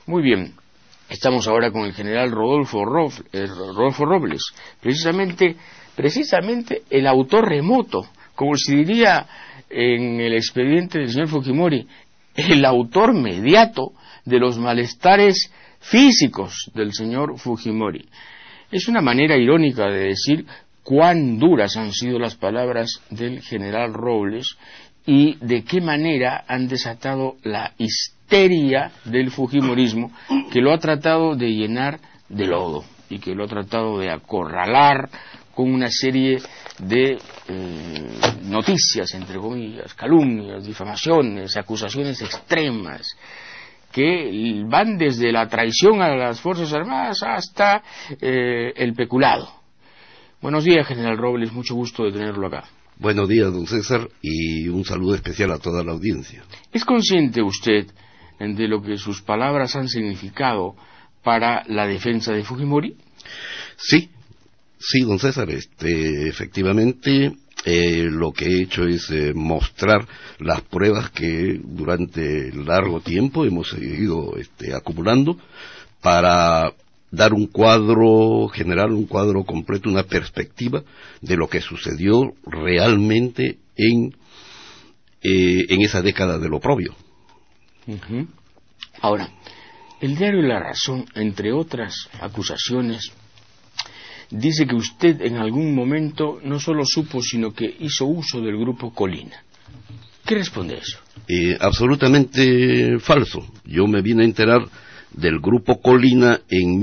Muy bien, estamos ahora con el general Rodolfo Robles, precisamente el autor remoto, como se diría en el expediente del señor Fujimori, el autor mediato de los malestares físicos del señor Fujimori. Es una manera irónica de decir cuán duras han sido las palabras del general Robles y de qué manera han desatado la histeria del fujimorismo, que lo ha tratado de llenar de lodo y que lo ha tratado de acorralar con una serie de noticias, entre comillas, calumnias, difamaciones, acusaciones extremas, que van desde la traición a las Fuerzas Armadas hasta el peculado. Buenos días, general Robles, mucho gusto de tenerlo acá. Buenos días, don César, y un saludo especial a toda la audiencia. ¿Es consciente usted de lo que sus palabras han significado para la defensa de Fujimori? Sí, don César, efectivamente, lo que he hecho es mostrar las pruebas que durante largo tiempo hemos seguido acumulando para dar un cuadro general, un cuadro completo, una perspectiva de lo que sucedió realmente en esa década del oprobio. Uh-huh. Ahora, el diario La Razón, entre otras acusaciones, dice que usted en algún momento no solo supo, sino que hizo uso del grupo Colina. ¿Qué responde a eso? Absolutamente falso. Yo me vine a enterar del grupo Colina en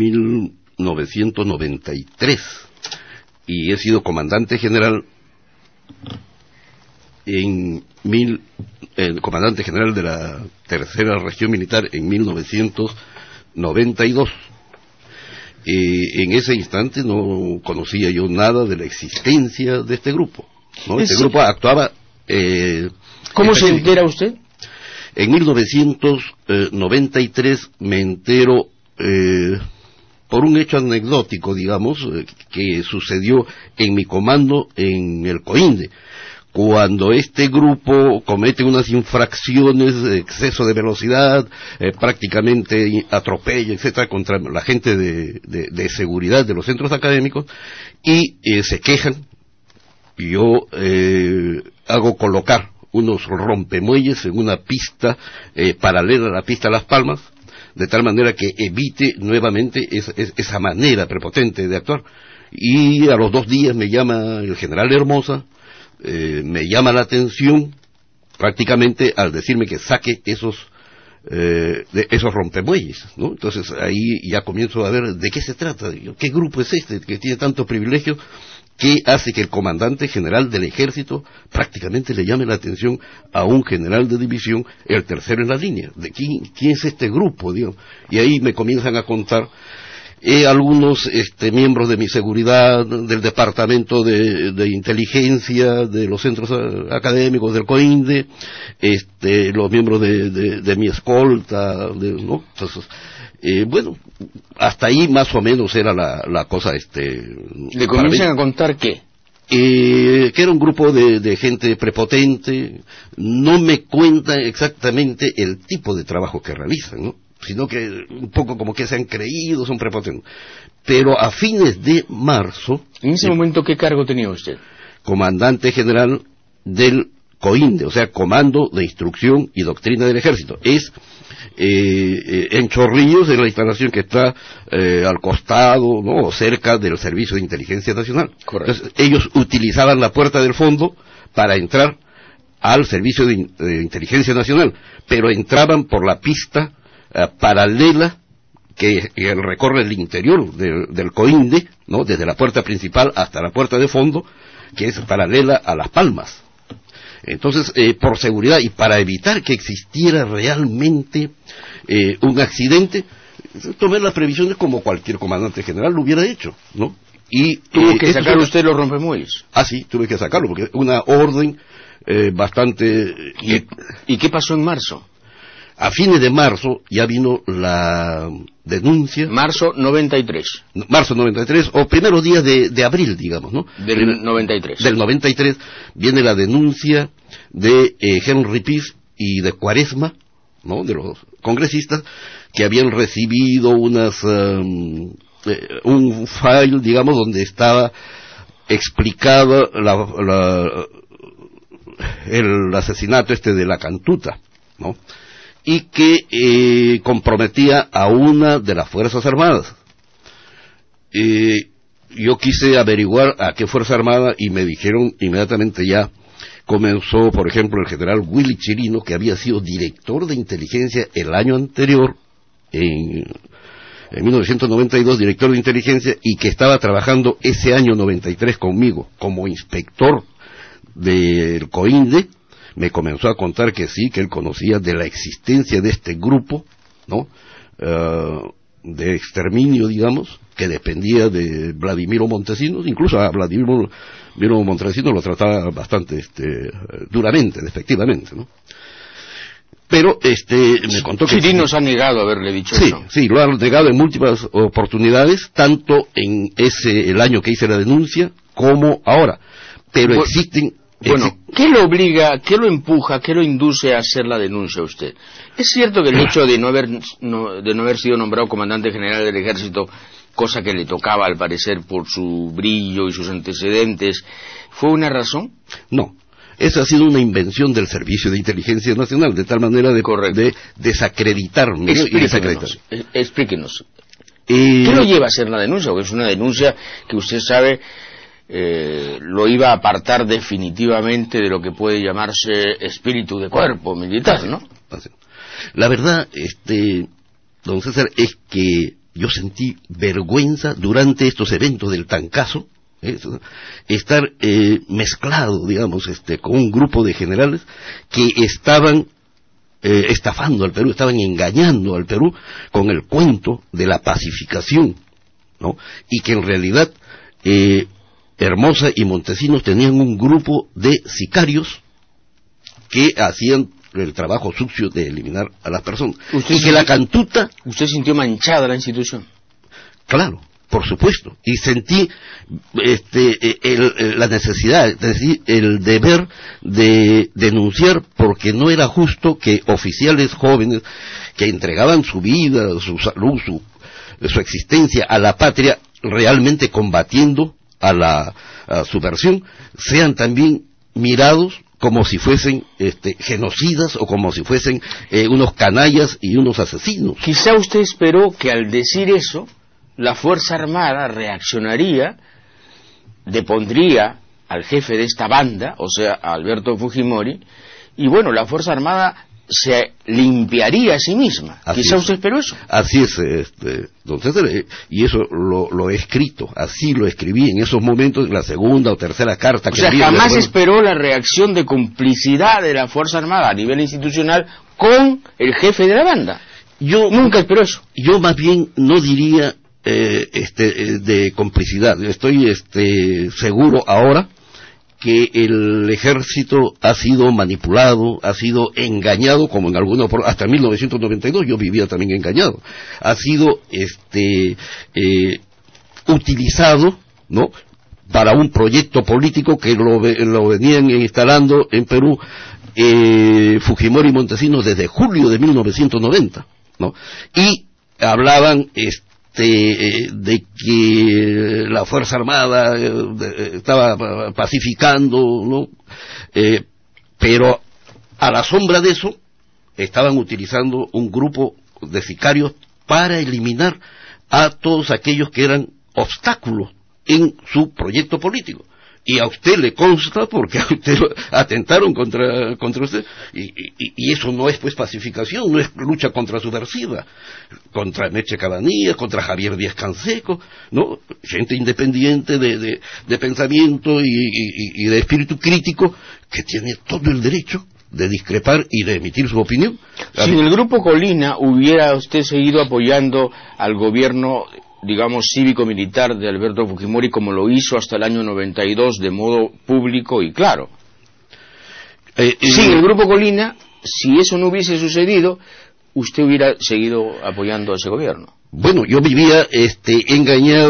1993 y he sido comandante general comandante general de la tercera región militar en 1992. En ese instante no conocía yo nada de la existencia de este grupo, ¿no? Este grupo actuaba... ¿Cómo se entera usted? En 1993 me entero por un hecho anecdótico, digamos, que sucedió en mi comando en el Coinde, cuando este grupo comete unas infracciones de exceso de velocidad, prácticamente atropella, etcétera, contra la gente de seguridad de los centros académicos, y se quejan. Yo hago colocar unos rompemuelles en una pista paralela a la pista Las Palmas, de tal manera que evite nuevamente esa manera prepotente de actuar. Y a los 2 días me llama el general Hermosa, me llama la atención prácticamente al decirme que saque esos rompemuelles, ¿no? Entonces ahí ya comienzo a ver de qué se trata, qué grupo es este que tiene tanto privilegio, que hace que el comandante general del ejército prácticamente le llame la atención a un general de división, el tercero en la línea. ¿De quién es este grupo, digamos? Y ahí me comienzan a contar algunos miembros de mi seguridad, del departamento de inteligencia, de los centros académicos del COINDE, los miembros de mi escolta, ¿no? Entonces, bueno, hasta ahí más o menos era la cosa. ¿Le comienzan a contar qué? Que era un grupo de gente prepotente. No me cuentan exactamente el tipo de trabajo que realizan, ¿no? Sino que un poco como que se han creído, son prepotentes. Pero a fines de marzo... ¿En ese momento qué cargo tenía usted? Comandante general del COINDE, o sea, Comando de Instrucción y Doctrina del Ejército. Es en Chorrillos, en la instalación que está al costado, ¿no?, o cerca del Servicio de Inteligencia Nacional. Correcto. Entonces, ellos utilizaban la puerta del fondo para entrar al Servicio de Inteligencia Nacional, pero entraban por la pista paralela que recorre el interior del COINDE, ¿no?, desde la puerta principal hasta la puerta de fondo, que es paralela a Las Palmas. Entonces, por seguridad y para evitar que existiera realmente un accidente, tomé las previsiones como cualquier comandante general lo hubiera hecho, ¿no? Y ¿tuvo que sacar usted los rompemuelles? Ah, sí, tuve que sacarlo, porque una orden bastante... ¿Y qué pasó en marzo? A fines de marzo ya vino la denuncia. Marzo 93. Marzo 93, o primeros días de abril, digamos, ¿no? Del 93. Del 93 viene la denuncia de Henry Piz y de Cuaresma, ¿no?, de los congresistas, que habían recibido un file, digamos, donde estaba explicado el asesinato de la Cantuta, ¿no? Y que comprometía a una de las Fuerzas Armadas. Yo quise averiguar a qué Fuerza Armada y me dijeron inmediatamente ya. Comenzó, por ejemplo, el general Willy Chirino, que había sido director de inteligencia el año anterior, en 1992, director de inteligencia, y que estaba trabajando ese año 93 conmigo como inspector del COINDE. Me comenzó a contar que sí, que él conocía de la existencia de este grupo, ¿no? De exterminio, digamos, que dependía de Vladimiro Montesinos. Incluso a Vladimiro Montesinos lo trataba bastante duramente, despectivamente, ¿no? Pero me contó que Chirinos ha negado haberle dicho eso. Sí, lo ha negado en múltiples oportunidades, tanto en el año que hice la denuncia como ahora. Pero existen. Bueno, ¿qué lo obliga, qué lo empuja, qué lo induce a hacer la denuncia a usted? ¿Es cierto que el hecho de no haber sido nombrado comandante general del ejército, cosa que le tocaba al parecer por su brillo y sus antecedentes, fue una razón? No. Esa ha sido una invención del Servicio de Inteligencia Nacional, de tal manera de desacreditarme. Explíquenos. ¿Qué lo lleva a hacer la denuncia? Porque es una denuncia que usted sabe lo iba a apartar definitivamente de lo que puede llamarse espíritu de cuerpo militar, ¿no? La verdad, don César, es que yo sentí vergüenza durante estos eventos del Tancazo, estar mezclado, digamos, con un grupo de generales que estaban estafando al Perú, estaban engañando al Perú con el cuento de la pacificación, ¿no? Y que en realidad Hermosa y Montesinos tenían un grupo de sicarios que hacían el trabajo sucio de eliminar a las personas. Y que la Cantuta... ¿Usted sintió manchada la institución? Claro, por supuesto. Y sentí la necesidad, es decir, el deber de denunciar, porque no era justo que oficiales jóvenes que entregaban su vida, su salud, su existencia a la patria, realmente combatiendo a la subversión, sean también mirados como si fuesen genocidas o como si fuesen unos canallas y unos asesinos. Quizá usted esperó que al decir eso la Fuerza Armada reaccionaría, depondría al jefe de esta banda, o sea, a Alberto Fujimori, y bueno, la Fuerza Armada se limpiaría a sí misma. Quizá usted esperó eso. Así es, don César, y eso lo he escrito, así lo escribí en esos momentos, en la segunda o tercera carta. O sea, jamás esperó la reacción de complicidad de la Fuerza Armada a nivel institucional con el jefe de la banda. Yo nunca esperó eso. Yo más bien no diría de complicidad. Estoy seguro ahora que el ejército ha sido manipulado, ha sido engañado, como en algunos, hasta 1992 yo vivía también engañado, ha sido utilizado, ¿no?, para un proyecto político que lo venían instalando en Perú Fujimori y Montesinos desde julio de 1990, ¿no? Y hablaban de que la Fuerza Armada estaba pacificando, ¿no? Pero a la sombra de eso estaban utilizando un grupo de sicarios para eliminar a todos aquellos que eran obstáculos en su proyecto político. Y a usted le consta porque a usted atentaron contra usted, y eso no es pues pacificación, no es lucha contra subversiva, contra Meche Cabanillas, contra Javier Díaz Canseco, ¿no? Gente independiente de pensamiento y de espíritu crítico que tiene todo el derecho de discrepar y de emitir su opinión. Si en el Grupo Colina hubiera usted seguido apoyando al gobierno, digamos, cívico-militar de Alberto Fujimori, como lo hizo hasta el año 92 de modo público y claro. Sin el Grupo Colina, si eso no hubiese sucedido, usted hubiera seguido apoyando a ese gobierno. Bueno, yo vivía engañado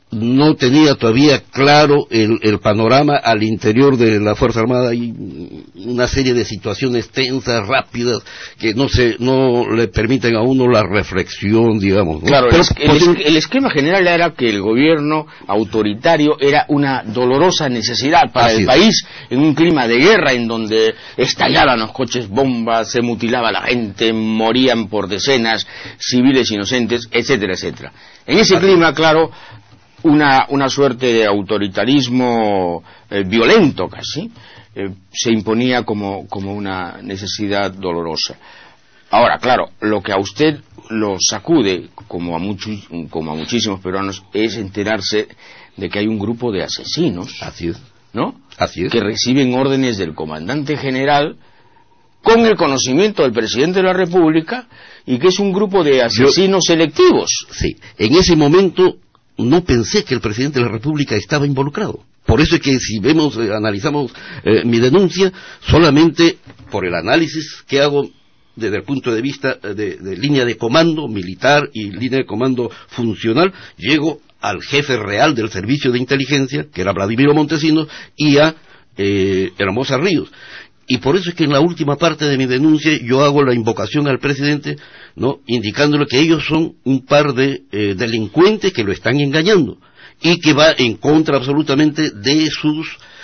no tenía todavía claro el panorama al interior de la Fuerza Armada. Hay una serie de situaciones tensas, rápidas, que no le permiten a uno la reflexión, digamos, ¿no? Claro, el esquema general era que el gobierno autoritario era una dolorosa necesidad para el país, en un clima de guerra en donde estallaban los coches bombas, se mutilaba la gente, morían por decenas civiles inocentes, etcétera, etcétera. En ese clima, claro, una suerte de autoritarismo violento casi se imponía como una necesidad dolorosa. Ahora, claro, lo que a usted lo sacude, como a muchísimos peruanos, es enterarse de que hay un grupo de asesinos, así es, ¿no? Así es, que reciben órdenes del comandante general con el conocimiento del presidente de la República, y que es un grupo de asesinos selectivos. Sí, en ese momento no pensé que el presidente de la República estaba involucrado. Por eso es que si analizamos mi denuncia, solamente por el análisis que hago desde el punto de vista de línea de comando militar y línea de comando funcional, llego al jefe real del servicio de inteligencia, que era Vladimiro Montesinos, y a Hermosa Ríos. Y por eso es que en la última parte de mi denuncia yo hago la invocación al presidente, ¿no?, indicándole que ellos son un par de delincuentes que lo están engañando y que va en contra absolutamente de sus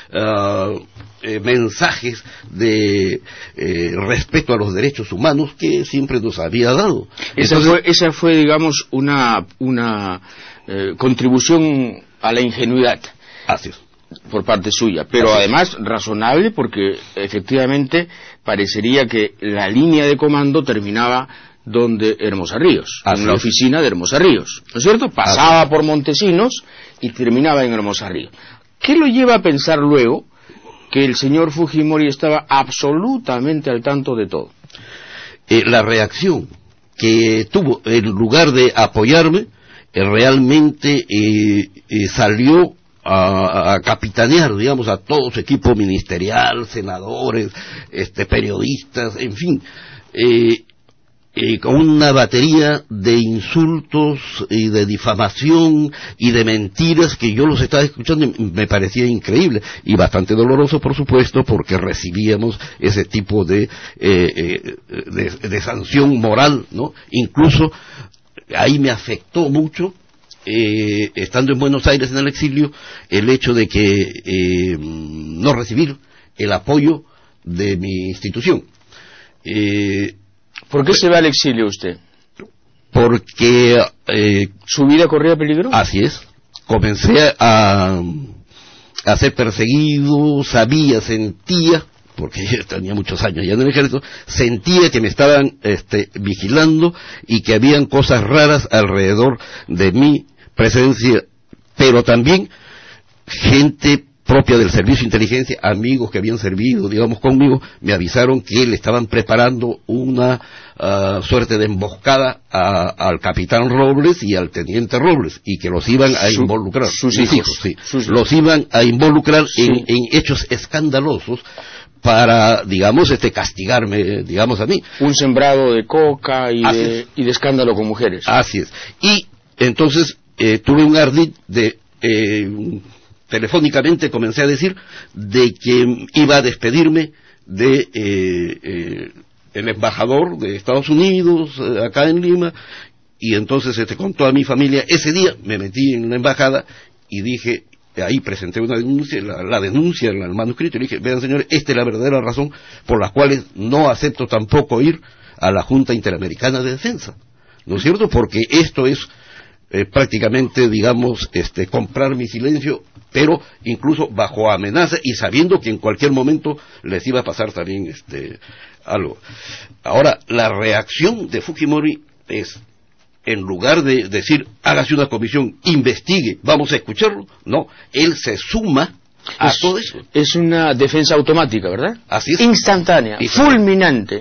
mensajes de respeto a los derechos humanos que siempre nos había dado. Esa fue, digamos, una contribución a la ingenuidad. Así es. Por parte suya, pero además razonable, porque efectivamente parecería que la línea de comando terminaba donde Hermosa Ríos, en la oficina de Hermosa Ríos, ¿no es cierto? Pasaba por Montesinos y terminaba en Hermosa Ríos. ¿Qué lo lleva a pensar luego que el señor Fujimori estaba absolutamente al tanto de todo? La reacción que tuvo, en lugar de apoyarme, realmente salió a capitanear, digamos, a todo su equipo ministerial, senadores, periodistas, en fin, con una batería de insultos y de difamación y de mentiras que yo los estaba escuchando y me parecía increíble y bastante doloroso, por supuesto, porque recibíamos ese tipo de sanción moral, ¿no? Incluso ahí me afectó mucho, estando en Buenos Aires en el exilio, el hecho de que no recibir el apoyo de mi institución. ¿Por qué se va al exilio usted? Porque ¿su vida corría peligro? Así es. Comencé a ser perseguido, sentía, porque yo tenía muchos años ya en el ejército, sentía que me estaban vigilando y que habían cosas raras alrededor de mi presencia, pero también gente propia del servicio de inteligencia, amigos que habían servido, digamos, conmigo, me avisaron que le estaban preparando una suerte de emboscada al capitán Robles y al teniente Robles, y que los iban a involucrar, sus hijos, los iban a involucrar en hechos escandalosos para, digamos, castigarme, digamos, a mí. Un sembrado de coca y de escándalo con mujeres. Así es. Y entonces tuve un ardid de telefónicamente comencé a decir de que iba a despedirme de el embajador de Estados Unidos acá en Lima, y entonces con toda mi familia ese día me metí en la embajada y dije, ahí presenté una denuncia, la denuncia en el manuscrito, y dije, vean señores, esta es la verdadera razón por la cual no acepto tampoco ir a la Junta Interamericana de Defensa, ¿no es cierto? Porque esto es prácticamente, digamos, comprar mi silencio, pero incluso bajo amenaza y sabiendo que en cualquier momento les iba a pasar también algo. Ahora, la reacción de Fujimori es, en lugar de decir, hágase una comisión, investigue, vamos a escucharlo, no, él se suma a todo eso. Es una defensa automática, ¿verdad? Así es. Instantánea, fulminante.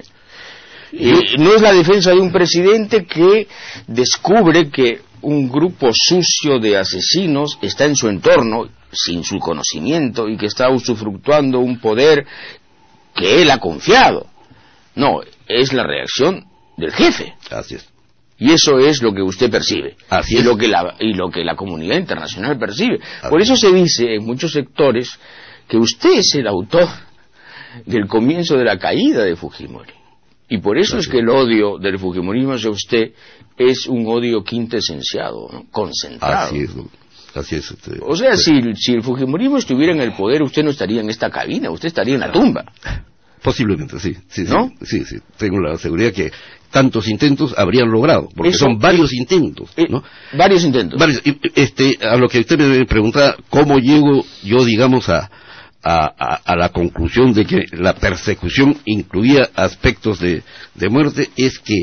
No es la defensa de un presidente que descubre que un grupo sucio de asesinos está en su entorno, sin su conocimiento, y que está usufructuando un poder que él ha confiado. No, es la reacción del jefe. Así es. Y eso es lo que usted percibe. Así y es. lo que la comunidad internacional percibe. Por eso se dice en muchos sectores que usted es el autor del comienzo de la caída de Fujimori. Y por eso es que el odio del fujimorismo hacia usted es un odio quintesenciado, ¿no? Concentrado. Así es. O sea, si el fujimorismo estuviera en el poder, usted no estaría en esta cabina, usted estaría en la tumba. Posiblemente, sí. ¿No? Sí. Tengo la seguridad que tantos intentos habrían logrado, porque son varios intentos, ¿no? Varios intentos. A lo que usted me pregunta, ¿cómo llego yo, digamos, a la conclusión de que la persecución incluía aspectos de muerte? Es que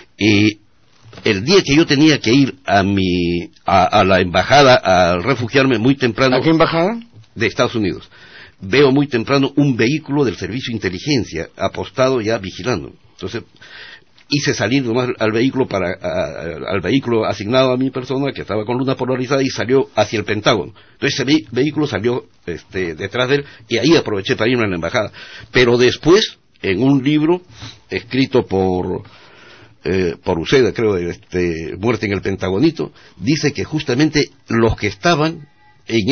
el día que yo tenía que ir a la embajada a refugiarme muy temprano. ¿A qué embajada? De Estados Unidos. Veo muy temprano un vehículo del servicio de inteligencia apostado ya vigilando. Entonces hice salir nomás al vehículo al vehículo asignado a mi persona, que estaba con luna polarizada, y salió hacia el Pentágono. Entonces ese vehículo salió detrás de él, y ahí aproveché para irme a la embajada. Pero después, en un libro escrito por Uceda, creo, Muerte en el Pentagonito, dice que justamente los que estaban en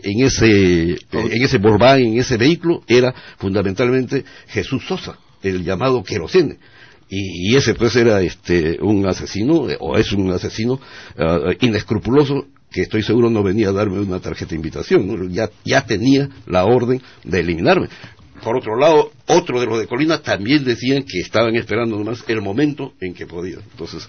ese Volkswagen, en ese vehículo, era fundamentalmente Jesús Sosa, el llamado Querosene. Y ese pues era un asesino, o es un asesino inescrupuloso, que estoy seguro no venía a darme una tarjeta de invitación, ¿no? Ya tenía la orden de eliminarme. Por otro lado, otro de los de Colina también decían que estaban esperando nomás el momento en que podían. Entonces,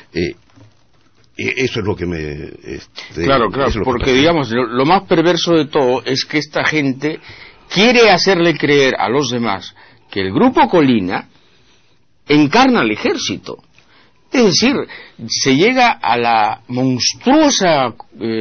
eso es lo que me... Claro, porque digamos, lo más perverso de todo es que esta gente quiere hacerle creer a los demás que el Grupo Colina encarna al ejército. Es decir, se llega a la monstruosa,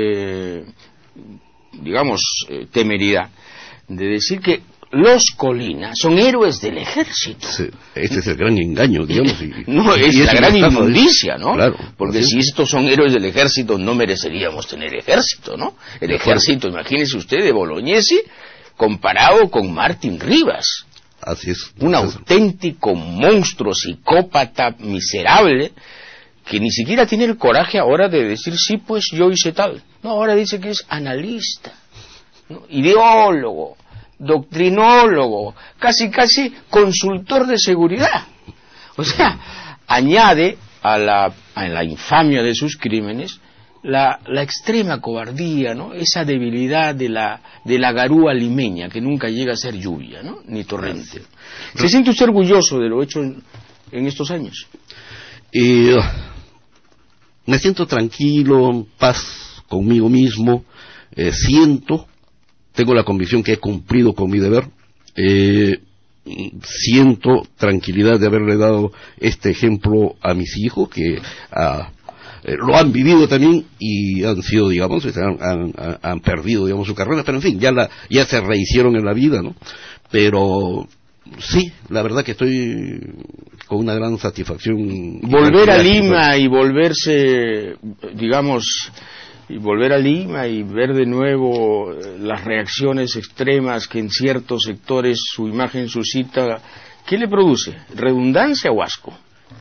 temeridad de decir que los Colina son héroes del ejército. Sí, este es el gran engaño, digamos. No, es la gran inmundicia, ¿no? Claro. Porque si estos son héroes del ejército, no mereceríamos tener ejército, ¿no? El ejército, imagínese usted, de Bolognesi, comparado con Martín Rivas. Así es. Un auténtico monstruo, psicópata, miserable, que ni siquiera tiene el coraje ahora de decir, sí, pues yo hice tal. No, ahora dice que es analista, ¿no? Ideólogo, doctrinólogo, casi consultor de seguridad. O sea, añade a la infamia de sus crímenes la extrema cobardía, ¿no? Esa debilidad de la garúa limeña que nunca llega a ser lluvia, ¿no? Ni torrente. ¿Se siente usted orgulloso de lo hecho en estos años? Me siento tranquilo, en paz conmigo mismo, tengo la convicción que he cumplido con mi deber, siento tranquilidad de haberle dado este ejemplo a mis hijos, que lo han vivido también y han sido, digamos, han perdido, digamos, su carrera, pero en fin, ya se rehicieron en la vida, ¿no? Pero sí, la verdad que estoy con una gran satisfacción. Volver a Lima y volverse, digamos, y volver a Lima y ver de nuevo las reacciones extremas que en ciertos sectores su imagen suscita, ¿qué le produce? ¿Redundancia o asco?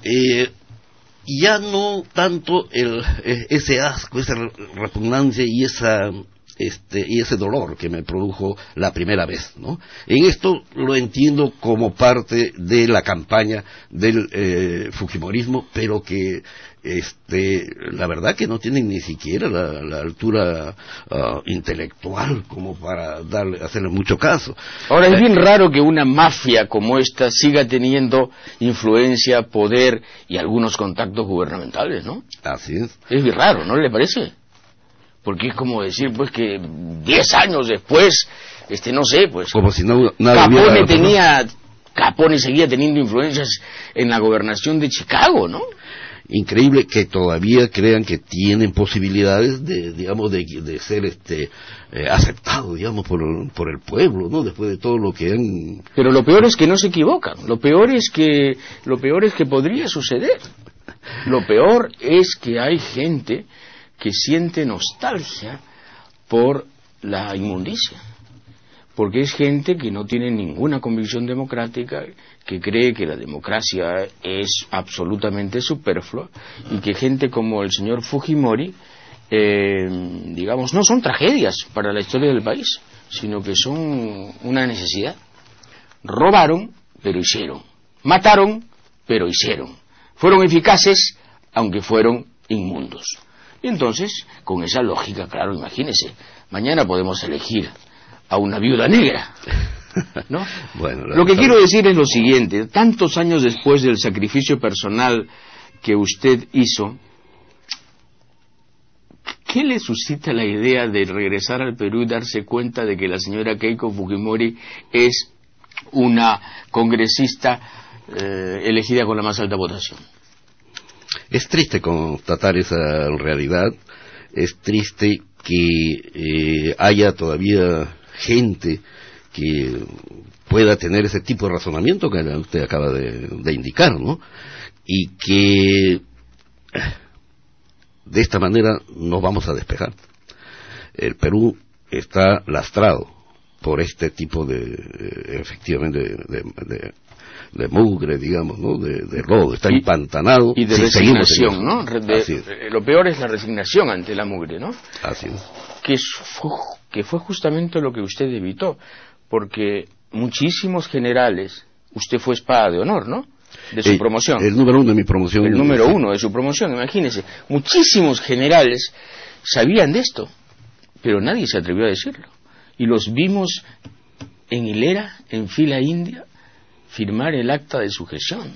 Ya no tanto ese asco, esa repugnancia y ese dolor que me produjo la primera vez, ¿no? En esto lo entiendo como parte de la campaña del fujimorismo, pero que la verdad que no tienen ni siquiera la altura intelectual como para hacerle mucho caso. Ahora, es bien raro que una mafia como esta siga teniendo influencia, poder y algunos contactos gubernamentales, ¿no? Así es. Es bien raro, ¿no le parece? Porque es como decir, pues, que 10 años después, no sé, pues... Como si nada Capone seguía teniendo influencias en la gobernación de Chicago, ¿no? Increíble que todavía crean que tienen posibilidades de ser aceptado, digamos, por el pueblo, ¿no? Después de todo lo que han... Pero lo peor es que no se equivocan. Lo peor es que podría suceder. Lo peor es que hay gente que siente nostalgia por la inmundicia, porque es gente que no tiene ninguna convicción democrática, que cree que la democracia es absolutamente superflua, y que gente como el señor Fujimori, digamos, no son tragedias para la historia del país, sino que son una necesidad. Robaron, pero hicieron. Mataron, pero hicieron. Fueron eficaces, aunque fueron inmundos. Y entonces, con esa lógica, claro, imagínese, mañana podemos elegir a una viuda negra, ¿no? Bueno, lo que quiero decir es lo siguiente: tantos años después del sacrificio personal que usted hizo, ¿qué le suscita la idea de regresar al Perú y darse cuenta de que la señora Keiko Fujimori es una congresista elegida con la más alta votación? Es triste constatar esa realidad, es triste que haya todavía gente que pueda tener ese tipo de razonamiento que usted acaba de indicar, ¿no? Y que de esta manera nos vamos a despejar. El Perú está lastrado por este tipo efectivamente, de mugre, digamos, ¿no? De lodo, está empantanado. Y de resignación, ¿no? Lo peor es la resignación ante la mugre, ¿no? Así es. Que fue justamente lo que usted evitó, porque muchísimos generales, usted fue espada de honor, ¿no? De su promoción. El número uno de mi promoción. El número uno de su promoción, imagínese. Muchísimos generales sabían de esto, pero nadie se atrevió a decirlo. Y los vimos en hilera, en fila india, firmar el acta de sujeción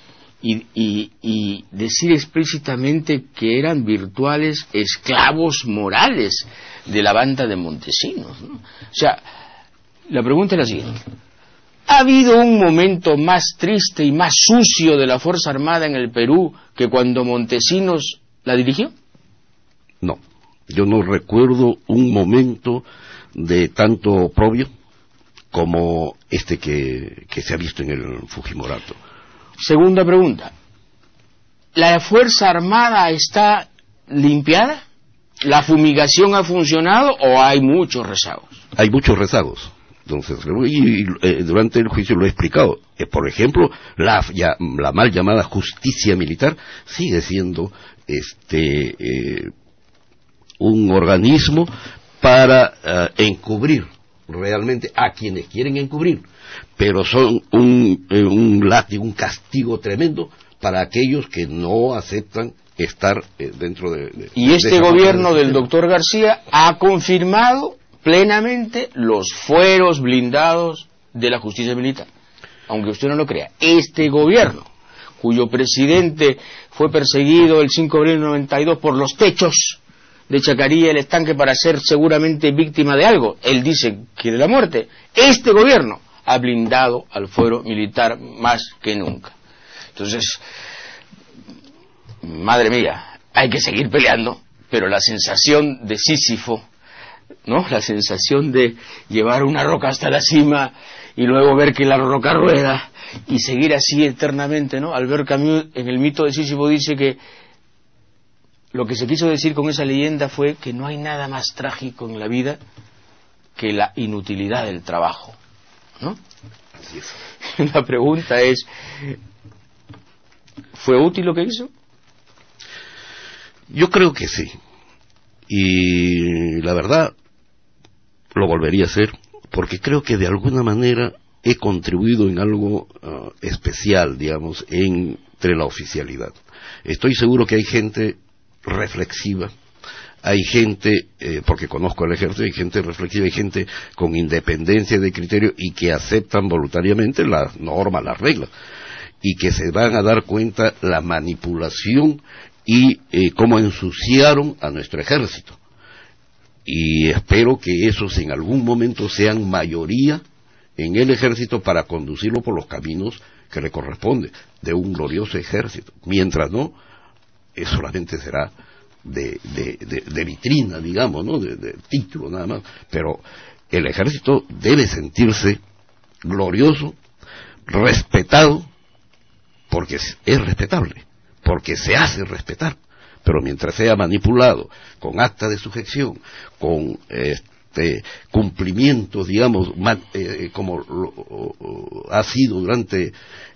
y decir explícitamente que eran virtuales esclavos morales de la banda de Montesinos, ¿no? O sea, la pregunta es la siguiente: ¿ha habido un momento más triste y más sucio de la Fuerza Armada en el Perú que cuando Montesinos la dirigió? No, yo no recuerdo un momento de tanto oprobio como este que se ha visto en el Fujimorato. Segunda pregunta: ¿la Fuerza Armada está limpiada? ¿La fumigación ha funcionado o hay muchos rezagos? Hay muchos rezagos. Entonces, durante el juicio lo he explicado. Por ejemplo, la mal llamada justicia militar sigue siendo un organismo para encubrir realmente a quienes quieren encubrir, pero son un látigo, un castigo tremendo para aquellos que no aceptan estar dentro y este gobierno del doctor García ha confirmado plenamente los fueros blindados de la justicia militar, aunque usted no lo crea. Este gobierno, cuyo presidente fue perseguido el 5 de abril del 92 por los techos de Chacarí, el estanque, para ser seguramente víctima de algo, él dice que de la muerte, este gobierno ha blindado al fuero militar más que nunca. Entonces, madre mía, hay que seguir peleando, pero la sensación de Sísifo, ¿no? La sensación de llevar una roca hasta la cima y luego ver que la roca rueda y seguir así eternamente, ¿no? Albert Camus en el mito de Sísifo dice que lo que se quiso decir con esa leyenda fue que no hay nada más trágico en la vida que la inutilidad del trabajo, ¿no? Así es. La pregunta es, ¿fue útil lo que hizo? Yo creo que sí. Y la verdad, lo volvería a hacer, porque creo que de alguna manera he contribuido en algo especial, digamos, entre la oficialidad. Estoy seguro que hay gente reflexiva, hay gente, porque conozco el ejército, hay gente reflexiva, hay gente con independencia de criterio y que aceptan voluntariamente las normas, las reglas, y que se van a dar cuenta la manipulación y cómo ensuciaron a nuestro ejército. Y espero que esos en algún momento sean mayoría en el ejército para conducirlo por los caminos que le corresponde de un glorioso ejército. Mientras no, solamente será de vitrina, digamos, ¿no? De título nada más. Pero el ejército debe sentirse glorioso, respetado, porque es respetable, porque se hace respetar. Pero mientras sea manipulado con acta de sujeción, con cumplimientos, digamos, como ha sido durante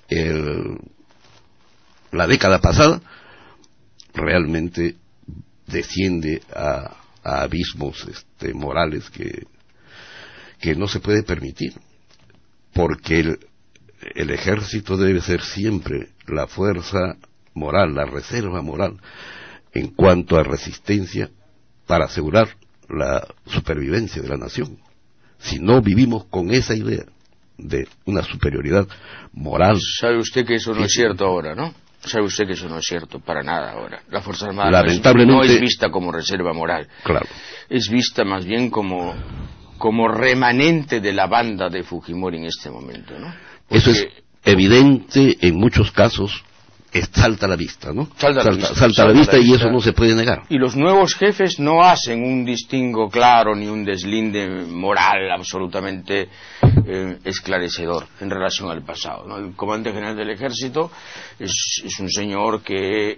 la década pasada, realmente desciende a abismos morales que no se puede permitir, porque el ejército debe ser siempre la fuerza moral, la reserva moral en cuanto a resistencia para asegurar la supervivencia de la nación. Si no vivimos con esa idea de una superioridad moral... Sabe usted que eso no es cierto ahora, ¿no? Sabe usted que eso no es cierto para nada ahora. La Fuerza Armada lamentablemente, no es vista como reserva moral. Claro. Es vista más bien como remanente de la banda de Fujimori en este momento, ¿no? Porque eso es evidente en muchos casos. Salta a la vista, ¿no? Salta a la vista y eso no se puede negar. Y los nuevos jefes no hacen un distingo claro ni un deslinde moral absolutamente esclarecedor en relación al pasado, ¿no? El comandante general del ejército es un señor que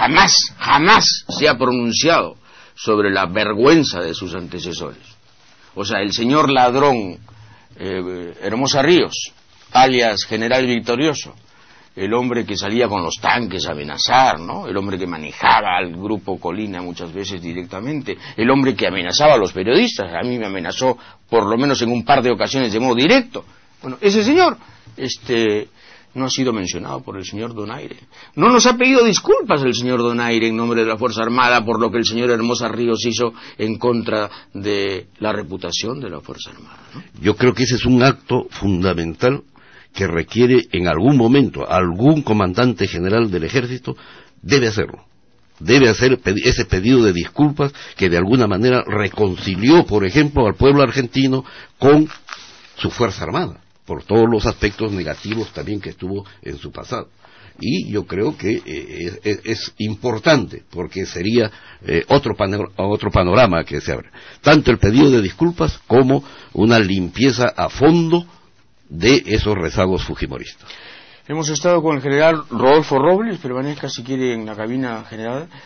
jamás se ha pronunciado sobre la vergüenza de sus antecesores. O sea, el señor ladrón Hermosa Ríos, alias General Victorioso, el hombre que salía con los tanques a amenazar, ¿no? El hombre que manejaba al grupo Colina muchas veces directamente, el hombre que amenazaba a los periodistas, a mí me amenazó por lo menos en un par de ocasiones de modo directo. Bueno, ese señor, no ha sido mencionado por el señor Donaire. No nos ha pedido disculpas el señor Donaire en nombre de la Fuerza Armada por lo que el señor Hermosa Ríos hizo en contra de la reputación de la Fuerza Armada, ¿no? Yo creo que ese es un acto fundamental que requiere en algún momento algún comandante general del ejército debe hacerlo, debe hacer ese pedido de disculpas que de alguna manera reconcilió, por ejemplo, al pueblo argentino con su Fuerza Armada, por todos los aspectos negativos también que tuvo en su pasado. Y yo creo que es importante, porque sería otro panorama que se abre. Tanto el pedido de disculpas como una limpieza a fondo de esos rezagos fujimoristas. Hemos estado con el general Rodolfo Robles, permanezca si quiere en la cabina general.